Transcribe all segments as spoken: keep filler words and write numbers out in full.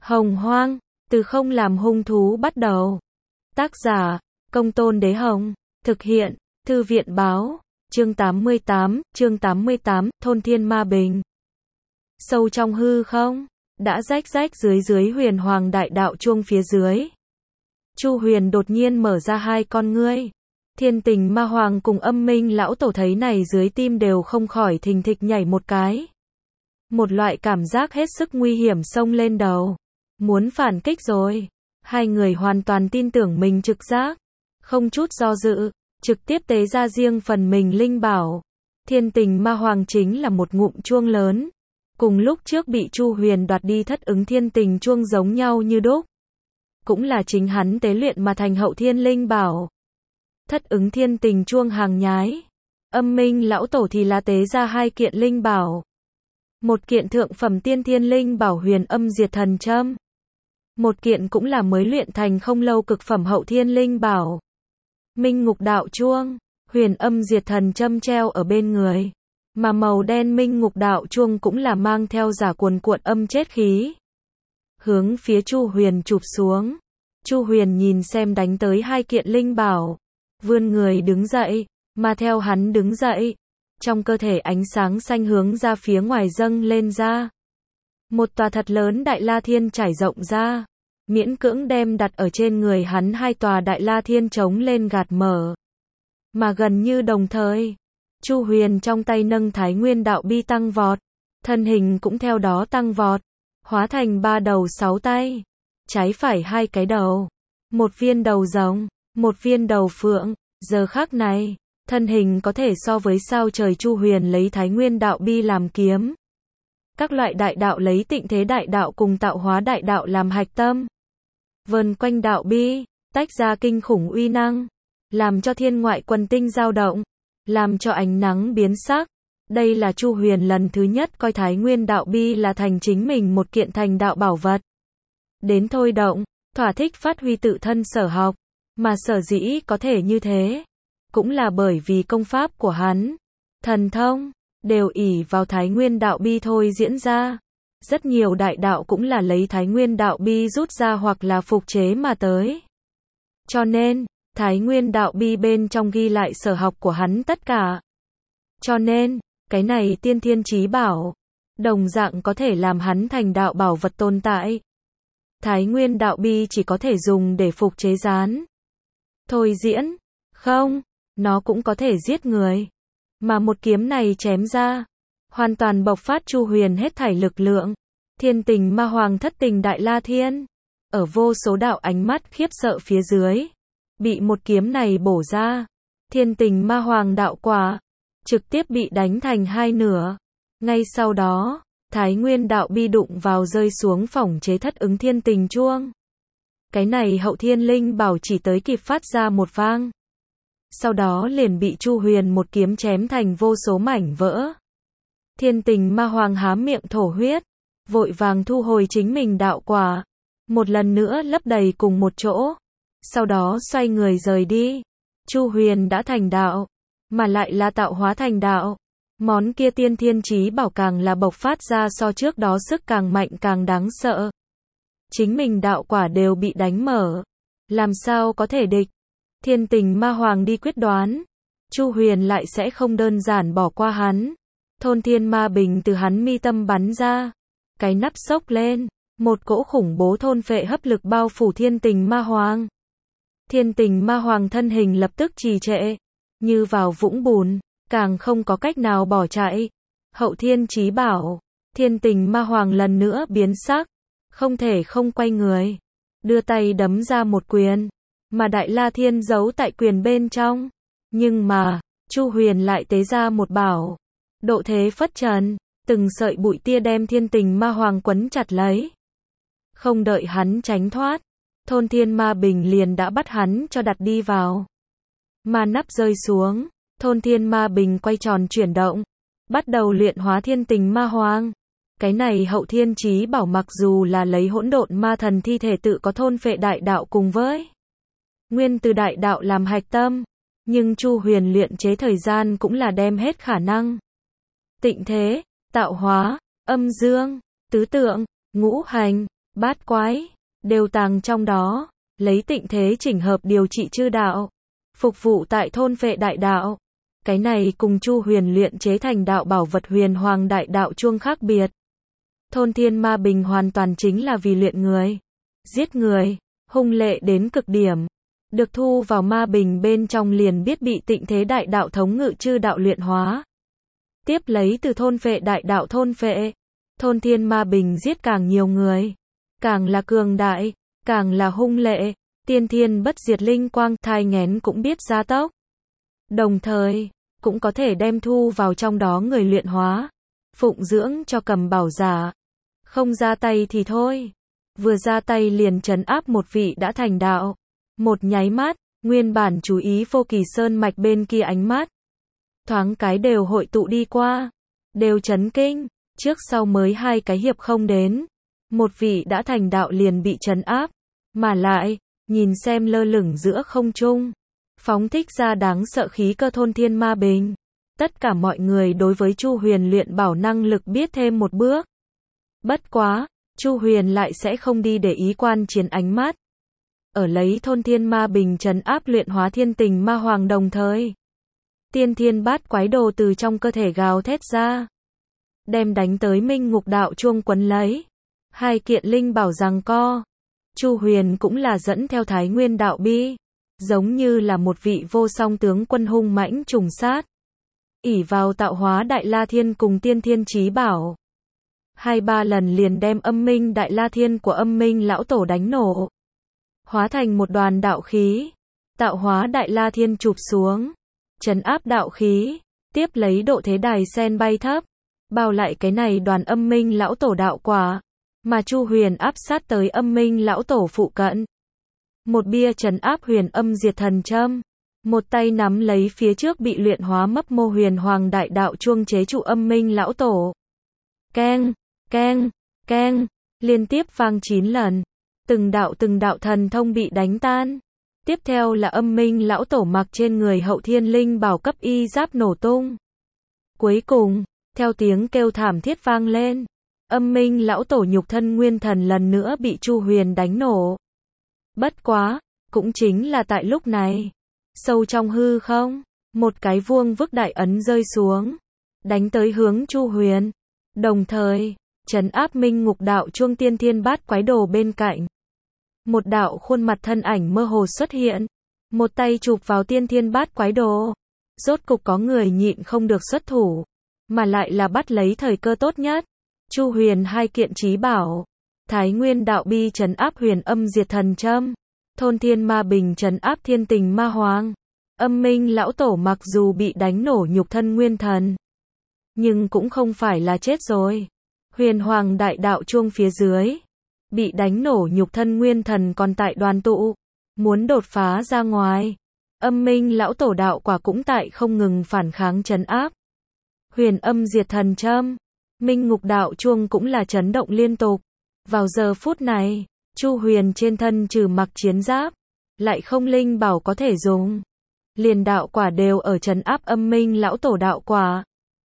Hồng Hoang, từ không làm hung thú bắt đầu. Tác giả, Công Tôn Đế Hồng. Thực hiện, Thư viện Báo. Chương tám mươi tám, chương tám mươi tám, Thôn Thiên Ma Bình. Sâu trong hư không, đã rách rách dưới dưới huyền hoàng đại đạo chuông phía dưới. Chu Huyền đột nhiên mở ra hai con ngươi. Thiên Tình Ma Hoàng cùng Âm Minh lão tổ thấy này dưới tim đều không khỏi thình thịch nhảy một cái. Một loại cảm giác hết sức nguy hiểm xông lên đầu. Muốn phản kích rồi. Hai người hoàn toàn tin tưởng mình trực giác. Không chút do dự, trực tiếp tế ra riêng phần mình linh bảo. Thiên Tình Ma Hoàng chính là một ngụm chuông lớn. Cùng lúc trước bị Chu Huyền đoạt đi thất ứng thiên tình chuông giống nhau như đúc. Cũng là chính hắn tế luyện mà thành hậu thiên linh bảo. Thất ứng thiên tình chuông hàng nhái. Âm Minh lão tổ thì là tế ra hai kiện linh bảo. Một kiện thượng phẩm tiên thiên linh bảo huyền âm diệt thần châm. Một kiện cũng là mới luyện thành không lâu cực phẩm hậu thiên linh bảo. Minh ngục đạo chuông, huyền âm diệt thần châm treo ở bên người. Mà màu đen minh ngục đạo chuông cũng là mang theo giả cuồn cuộn âm chết khí. Hướng phía Chu Huyền chụp xuống. Chu Huyền nhìn xem đánh tới hai kiện linh bảo. Vươn người đứng dậy, mà theo hắn đứng dậy. Trong cơ thể ánh sáng xanh hướng ra phía ngoài dâng lên ra. Một tòa thật lớn đại la thiên trải rộng ra. Miễn cưỡng đem đặt ở trên người hắn hai tòa đại la thiên trống lên gạt mở. Mà gần như đồng thời, Chu Huyền trong tay nâng Thái Nguyên đạo bi tăng vọt. Thân hình cũng theo đó tăng vọt. Hóa thành ba đầu sáu tay. Trái phải hai cái đầu. Một viên đầu rồng, một viên đầu phượng. Giờ khắc này, thân hình có thể so với sao trời. Chu Huyền lấy Thái Nguyên đạo bi làm kiếm. Các loại đại đạo lấy tịnh thế đại đạo cùng tạo hóa đại đạo làm hạch tâm. Vờn quanh đạo bi, tách ra kinh khủng uy năng. Làm cho thiên ngoại quần tinh dao động. Làm cho ánh nắng biến sắc. Đây là Chu Huyền lần thứ nhất coi Thái Nguyên đạo bi là thành chính mình một kiện thành đạo bảo vật. Đến thôi động, thỏa thích phát huy tự thân sở học. Mà sở dĩ có thể như thế, cũng là bởi vì công pháp của hắn, thần thông, đều ỷ vào Thái Nguyên đạo bi thôi diễn ra. Rất nhiều đại đạo cũng là lấy Thái Nguyên đạo bi rút ra hoặc là phục chế mà tới. Cho nên, Thái Nguyên đạo bi bên trong ghi lại sở học của hắn tất cả. Cho nên, cái này tiên thiên chí bảo, đồng dạng có thể làm hắn thành đạo bảo vật tồn tại. Thái Nguyên đạo bi chỉ có thể dùng để phục chế gián. Thôi diễn, không, nó cũng có thể giết người. Mà một kiếm này chém ra, hoàn toàn bộc phát Chu Huyền hết thảy lực lượng. Thiên Tình Ma Hoàng thất tình đại la thiên, ở vô số đạo ánh mắt khiếp sợ phía dưới, bị một kiếm này bổ ra. Thiên Tình Ma Hoàng đạo quả, trực tiếp bị đánh thành hai nửa. Ngay sau đó, Thái Nguyên đạo bi đụng vào rơi xuống phỏng chế thất ứng thiên tình chuông. Cái này hậu thiên linh bảo chỉ tới kịp phát ra một vang. Sau đó liền bị Chu Huyền một kiếm chém thành vô số mảnh vỡ. Thiên Tình Ma Hoàng há miệng thổ huyết, vội vàng thu hồi chính mình đạo quả, một lần nữa lấp đầy cùng một chỗ. Sau đó xoay người rời đi. Chu Huyền đã thành đạo, mà lại là tạo hóa thành đạo. Món kia tiên thiên chí bảo càng là bộc phát ra so trước đó sức càng mạnh càng đáng sợ. Chính mình đạo quả đều bị đánh mở. Làm sao có thể địch? Thiên Tình Ma Hoàng đi quyết đoán. Chu Huyền lại sẽ không đơn giản bỏ qua hắn. Thôn Thiên Ma Bình từ hắn mi tâm bắn ra. Cái nắp xốc lên. Một cỗ khủng bố thôn phệ hấp lực bao phủ Thiên Tình Ma Hoàng. Thiên Tình Ma Hoàng thân hình lập tức trì trệ. Như vào vũng bùn. Càng không có cách nào bỏ chạy. Hậu thiên chí bảo. Thiên Tình Ma Hoàng lần nữa biến sắc. Không thể không quay người. Đưa tay đấm ra một quyền. Mà Đại La Thiên giấu tại quyền bên trong. Nhưng mà, Chu Huyền lại tế ra một bảo. Độ thế phất trần. Từng sợi bụi tia đem Thiên Tình Ma Hoàng quấn chặt lấy. Không đợi hắn tránh thoát. Thôn Thiên Ma Bình liền đã bắt hắn cho đặt đi vào. Mà nắp rơi xuống. Thôn Thiên Ma Bình quay tròn chuyển động. Bắt đầu luyện hóa Thiên Tình Ma Hoàng. Cái này hậu thiên chí bảo mặc dù là lấy hỗn độn ma thần thi thể tự có thôn phệ đại đạo cùng với nguyên từ đại đạo làm hạch tâm. Nhưng Chu Huyền luyện chế thời gian cũng là đem hết khả năng. Tịnh thế, tạo hóa, âm dương, tứ tượng, ngũ hành, bát quái, đều tàng trong đó, lấy tịnh thế chỉnh hợp điều trị chư đạo, phục vụ tại thôn phệ đại đạo. Cái này cùng Chu Huyền luyện chế thành đạo bảo vật huyền hoàng đại đạo chuông khác biệt. Thôn thiên ma bình hoàn toàn chính là vì luyện người, giết người, hung lệ đến cực điểm. Được thu vào ma bình bên trong liền biết bị tịnh thế đại đạo thống ngự chư đạo luyện hóa. Tiếp lấy từ thôn phệ đại đạo thôn phệ, thôn thiên ma bình giết càng nhiều người, càng là cường đại, càng là hung lệ, tiên thiên bất diệt linh quang thai nghén cũng biết gia tốc. Đồng thời, cũng có thể đem thu vào trong đó người luyện hóa, phụng dưỡng cho cầm bảo giả. Không ra tay thì thôi, vừa ra tay liền trấn áp một vị đã thành đạo. Một nháy mắt, nguyên bản chú ý vô kỳ sơn mạch bên kia ánh mắt, thoáng cái đều hội tụ đi qua, đều chấn kinh, trước sau mới hai cái hiệp không đến. Một vị đã thành đạo liền bị trấn áp, mà lại, nhìn xem lơ lửng giữa không trung, phóng thích ra đáng sợ khí cơ thôn thiên ma bình. Tất cả mọi người đối với Chu Huyền luyện bảo năng lực biết thêm một bước. Bất quá, Chu Huyền lại sẽ không đi để ý quan chiến ánh mắt. Ở lấy thôn thiên ma bình trấn áp luyện hóa thiên tình ma hoàng đồng thời. Tiên thiên bát quái đồ từ trong cơ thể gào thét ra. Đem đánh tới minh ngục đạo chuông quấn lấy. Hai kiện linh bảo giằng co. Chu Huyền cũng là dẫn theo thái nguyên đạo bi. Giống như là một vị vô song tướng quân hung mãnh trùng sát. ỷ vào tạo hóa đại la thiên cùng tiên thiên chí bảo. Hai ba lần liền đem âm minh đại la thiên của âm minh lão tổ đánh nổ. Hóa thành một đoàn đạo khí. Tạo hóa đại la thiên chụp xuống. Trấn áp đạo khí. Tiếp lấy độ thế đài sen bay thấp. Bao lại cái này đoàn âm minh lão tổ đạo quả. Mà Chu Huyền áp sát tới âm minh lão tổ phụ cận. Một bia trấn áp huyền âm diệt thần châm. Một tay nắm lấy phía trước bị luyện hóa mấp mô huyền hoàng đại đạo chuông chế trụ âm minh lão tổ. Keng, keng, keng, liên tiếp vang chín lần. Từng đạo từng đạo thần thông bị đánh tan. Tiếp theo là âm minh lão tổ mặc trên người hậu thiên linh bảo cấp y giáp nổ tung. Cuối cùng, theo tiếng kêu thảm thiết vang lên, âm minh lão tổ nhục thân nguyên thần lần nữa bị Chu Huyền đánh nổ. Bất quá, cũng chính là tại lúc này, sâu trong hư không, một cái vuông vức đại ấn rơi xuống, đánh tới hướng Chu Huyền. Đồng thời, trấn áp minh ngục đạo chuông tiên thiên bát quái đồ bên cạnh. Một đạo khuôn mặt thân ảnh mơ hồ xuất hiện, một tay chụp vào tiên thiên bát quái đồ. Rốt cục có người nhịn không được xuất thủ, mà lại là bắt lấy thời cơ tốt nhất. Chu Huyền hai kiện chí bảo, Thái Nguyên đạo bi trấn áp huyền âm diệt thần châm, thôn thiên ma bình trấn áp thiên tình ma hoàng. Âm minh lão tổ mặc dù bị đánh nổ nhục thân nguyên thần, nhưng cũng không phải là chết rồi. Huyền hoàng đại đạo chuông phía dưới, bị đánh nổ nhục thân nguyên thần còn tại đoàn tụ, muốn đột phá ra ngoài. Âm minh lão tổ đạo quả cũng tại không ngừng phản kháng trấn áp. Huyền âm diệt thần châm, minh ngục đạo chuông cũng là chấn động liên tục. Vào giờ phút này, Chu Huyền trên thân trừ mặc chiến giáp, lại không linh bảo có thể dùng. Liền đạo quả đều ở trấn áp âm minh lão tổ đạo quả.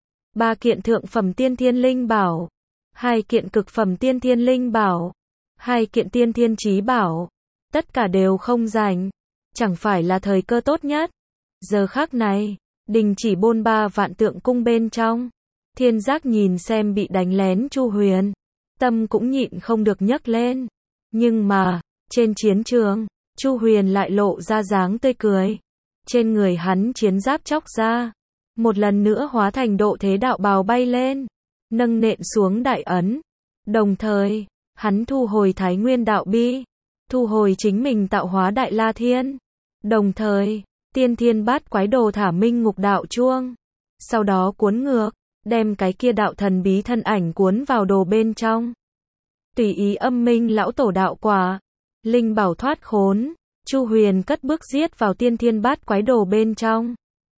Ba kiện thượng phẩm tiên thiên linh bảo, hai kiện cực phẩm tiên thiên linh bảo, hai kiện tiên thiên chí bảo, tất cả đều không rảnh, chẳng phải là thời cơ tốt nhất. Giờ khắc này, đình chỉ bôn ba vạn tượng cung bên trong, Thiên Giác nhìn xem bị đánh lén Chu Huyền, tâm cũng nhịn không được nhấc lên. Nhưng mà, trên chiến trường, Chu Huyền lại lộ ra dáng tươi cười. Trên người hắn chiến giáp chóc ra, một lần nữa hóa thành độ thế đạo bào bay lên, nâng nện xuống đại ấn. Đồng thời, hắn thu hồi Thái Nguyên đạo bi, thu hồi chính mình tạo hóa đại la thiên. Đồng thời, tiên thiên bát quái đồ thả minh ngục đạo chuông. Sau đó cuốn ngược, đem cái kia đạo thần bí thân ảnh cuốn vào đồ bên trong. Tùy ý âm minh lão tổ đạo quả, linh bảo thoát khốn. Chu Huyền cất bước giết vào tiên thiên bát quái đồ bên trong.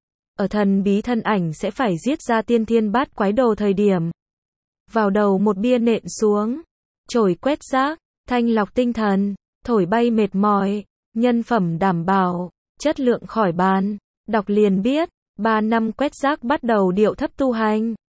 Ở thần bí thân ảnh sẽ phải giết ra tiên thiên bát quái đồ thời điểm, vào đầu một bia nện xuống, chổi quét rác, thanh lọc tinh thần, thổi bay mệt mỏi, nhân phẩm đảm bảo, chất lượng khỏi bàn. Đọc liền biết, ba năm quét rác bắt đầu điệu thấp tu hành.